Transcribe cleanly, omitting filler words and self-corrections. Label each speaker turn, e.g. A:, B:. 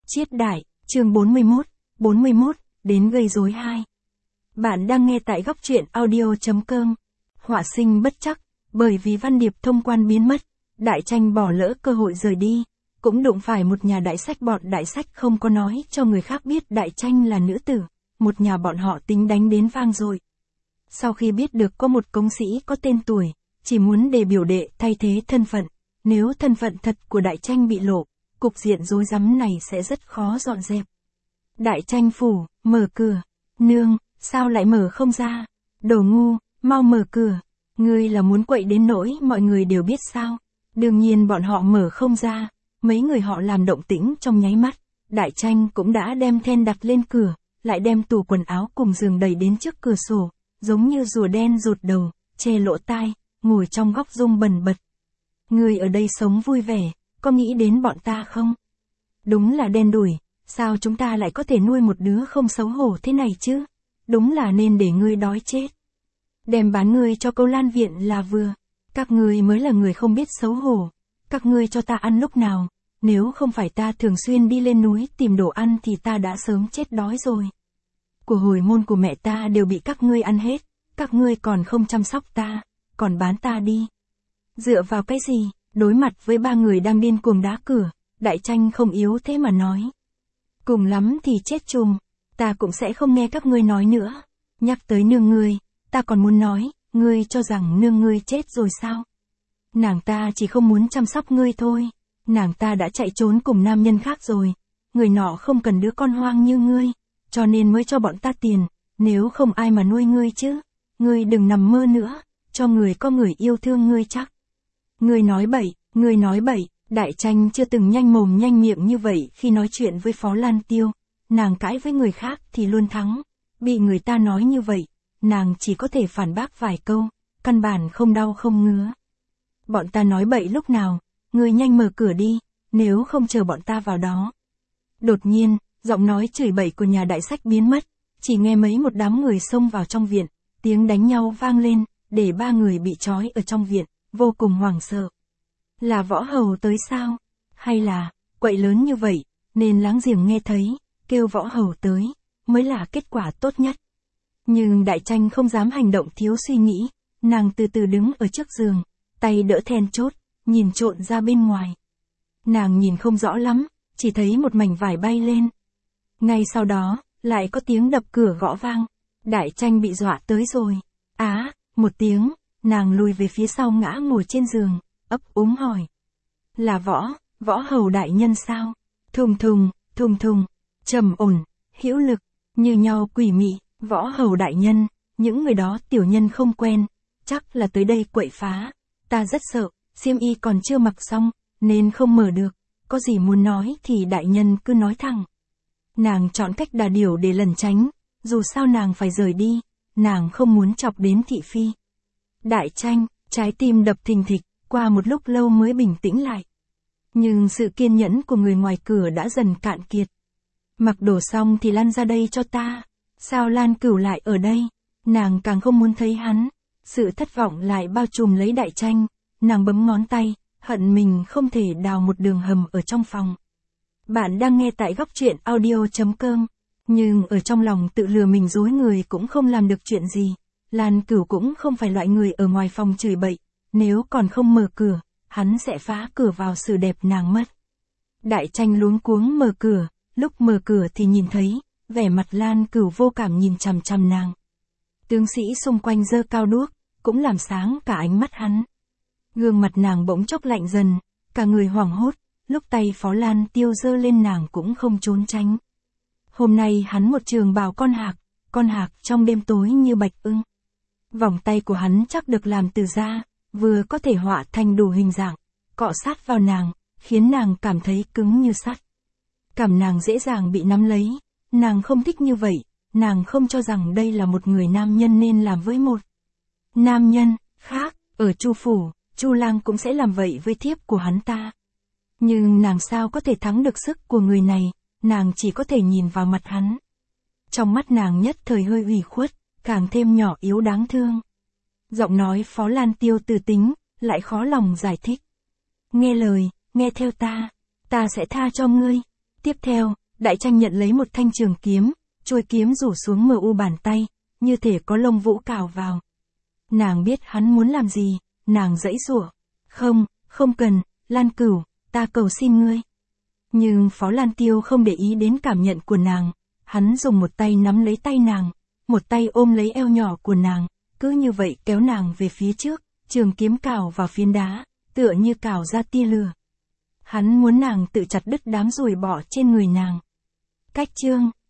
A: Chiết đại, chương 41, đến gây rối 2. Bạn đang nghe tại góc truyện audio.com. Họa sinh bất chắc, bởi vì Văn Điệp thông quan biến mất, Đại Tranh bỏ lỡ cơ hội rời đi, cũng đụng phải một nhà đại sách. Bọn đại sách không có nói cho người khác biết Đại Tranh là nữ tử, một nhà bọn họ tính đánh đến vang dội. Sau khi biết được có một công sĩ có tên tuổi, chỉ muốn để biểu đệ thay thế thân phận, nếu thân phận thật của Đại Tranh bị lộ, cục diện rối rắm này sẽ rất khó dọn dẹp. Đại Tranh phủ, mở cửa. Nương, sao lại mở không ra? Đồ ngu, mau mở cửa. Ngươi là muốn quậy đến nỗi mọi người đều biết sao? Đương nhiên bọn họ mở không ra, mấy người họ làm động tĩnh trong nháy mắt. Đại Tranh cũng đã đem then đặt lên cửa, lại đem tủ quần áo cùng giường đẩy đến trước cửa sổ, giống như rùa đen rụt đầu, che lỗ tai, ngồi trong góc rung bần bật. Ngươi ở đây sống vui vẻ, có nghĩ đến bọn ta không? Đúng là đen đủi, sao chúng ta lại có thể nuôi một đứa không xấu hổ thế này chứ? Đúng là nên để ngươi đói chết. Đem bán ngươi cho Câu Lan viện là vừa. Các ngươi mới là người không biết xấu hổ. Các ngươi cho ta ăn lúc nào? Nếu không phải ta thường xuyên đi lên núi tìm đồ ăn thì ta đã sớm chết đói rồi. Của hồi môn của mẹ ta đều bị các ngươi ăn hết. Các ngươi còn không chăm sóc ta, còn bán ta đi. Dựa vào cái gì? Đối mặt với ba người đang điên cuồng đá cửa, Đại Tranh không yếu thế mà nói. Cùng lắm thì chết chùm, ta cũng sẽ không nghe các ngươi nói nữa. Nhắc tới nương ngươi, ta còn muốn nói, ngươi cho rằng nương ngươi chết rồi sao? Nàng ta chỉ không muốn chăm sóc ngươi thôi, nàng ta đã chạy trốn cùng nam nhân khác rồi. Người nọ không cần đứa con hoang như ngươi, cho nên mới cho bọn ta tiền, nếu không ai mà nuôi ngươi chứ. Ngươi đừng nằm mơ nữa, cho người có người yêu thương ngươi chắc. Ngươi nói bậy, Đại Tranh chưa từng nhanh mồm nhanh miệng như vậy khi nói chuyện với Phó Lan Tiêu, nàng cãi với người khác thì luôn thắng, bị người ta nói như vậy, nàng chỉ có thể phản bác vài câu, căn bản không đau không ngứa. Bọn ta nói bậy lúc nào, ngươi nhanh mở cửa đi, nếu không chờ bọn ta vào đó. Đột nhiên, giọng nói chửi bậy của nhà đại sách biến mất, chỉ nghe mấy một đám người xông vào trong viện, tiếng đánh nhau vang lên, để ba người bị trói ở trong viện, vô cùng hoảng sợ. Là Võ Hầu tới sao? Hay là, quậy lớn như vậy, nên láng giềng nghe thấy, kêu Võ Hầu tới, mới là kết quả tốt nhất. Nhưng Đại Tranh không dám hành động thiếu suy nghĩ, nàng từ từ đứng ở trước giường, tay đỡ then chốt, nhìn trộn ra bên ngoài. Nàng nhìn không rõ lắm, chỉ thấy một mảnh vải bay lên. Ngay sau đó, lại có tiếng đập cửa gõ vang. Đại Tranh bị dọa tới rồi. Một tiếng, nàng lùi về phía sau ngã ngồi trên giường, ấp úng hỏi. Là Võ Hầu đại nhân sao? Thùng thùng, trầm ổn, hữu lực, như nhau quỷ mị, Võ Hầu đại nhân, những người đó tiểu nhân không quen, chắc là tới đây quậy phá, ta rất sợ, xiêm y còn chưa mặc xong, nên không mở được, có gì muốn nói thì đại nhân cứ nói thẳng. Nàng chọn cách đà điểu để lẩn tránh, dù sao nàng phải rời đi, nàng không muốn chọc đến thị phi. Đại Tranh, trái tim đập thình thịch, qua một lúc lâu mới bình tĩnh lại. Nhưng sự kiên nhẫn của người ngoài cửa đã dần cạn kiệt. Mặc đồ xong thì lăn ra đây cho ta. Sao Lan Cửu lại ở đây? Nàng càng không muốn thấy hắn. Sự thất vọng lại bao trùm lấy Đại Tranh. Nàng bấm ngón tay, hận mình không thể đào một đường hầm ở trong phòng. Bạn đang nghe tại góc truyện audio.com. Nhưng ở trong lòng tự lừa mình dối người cũng không làm được chuyện gì. Lan Cửu cũng không phải loại người ở ngoài phòng chửi bậy. Nếu còn không mở cửa, hắn sẽ phá cửa vào xử đẹp nàng mất. Đại Tranh luống cuống mở cửa, lúc mở cửa thì nhìn thấy, vẻ mặt Lan Cửu vô cảm nhìn chằm chằm nàng. Tướng sĩ xung quanh giơ cao đuốc, cũng làm sáng cả ánh mắt hắn. Gương mặt nàng bỗng chốc lạnh dần, cả người hoảng hốt, lúc tay Phó Lan Tiêu giơ lên nàng cũng không trốn tránh. Hôm nay hắn một trường bào con hạc trong đêm tối như bạch ưng. Vòng tay của hắn chắc được làm từ da, vừa có thể họa thành đủ hình dạng, cọ sát vào nàng, khiến nàng cảm thấy cứng như sắt. Cảm nàng dễ dàng bị nắm lấy, nàng không thích như vậy, nàng không cho rằng đây là một người nam nhân nên làm với một nam nhân khác. Ở Chu phủ, Chu lang cũng sẽ làm vậy với thiếp của hắn ta. Nhưng nàng sao có thể thắng được sức của người này, nàng chỉ có thể nhìn vào mặt hắn. Trong mắt nàng nhất thời hơi ủy khuất, càng thêm nhỏ yếu đáng thương. Giọng nói Phó Lan Tiêu từ tính, lại khó lòng giải thích. Nghe lời, nghe theo ta sẽ tha cho ngươi. Tiếp theo, Đại Tranh nhận lấy một thanh trường kiếm, chuôi kiếm rủ xuống mờ u bàn tay, như thể có lông vũ cào vào. Nàng biết hắn muốn làm gì, nàng giãy giụa. Không, không cần, Lan Cửu, ta cầu xin ngươi. Nhưng Phó Lan Tiêu không để ý đến cảm nhận của nàng, hắn dùng một tay nắm lấy tay nàng, một tay ôm lấy eo nhỏ của nàng, cứ như vậy kéo nàng về phía trước, trường kiếm cào vào phiến đá, tựa như cào ra tia lửa. Hắn muốn nàng tự chặt đứt đám ruồi bọ trên người nàng. Cách chương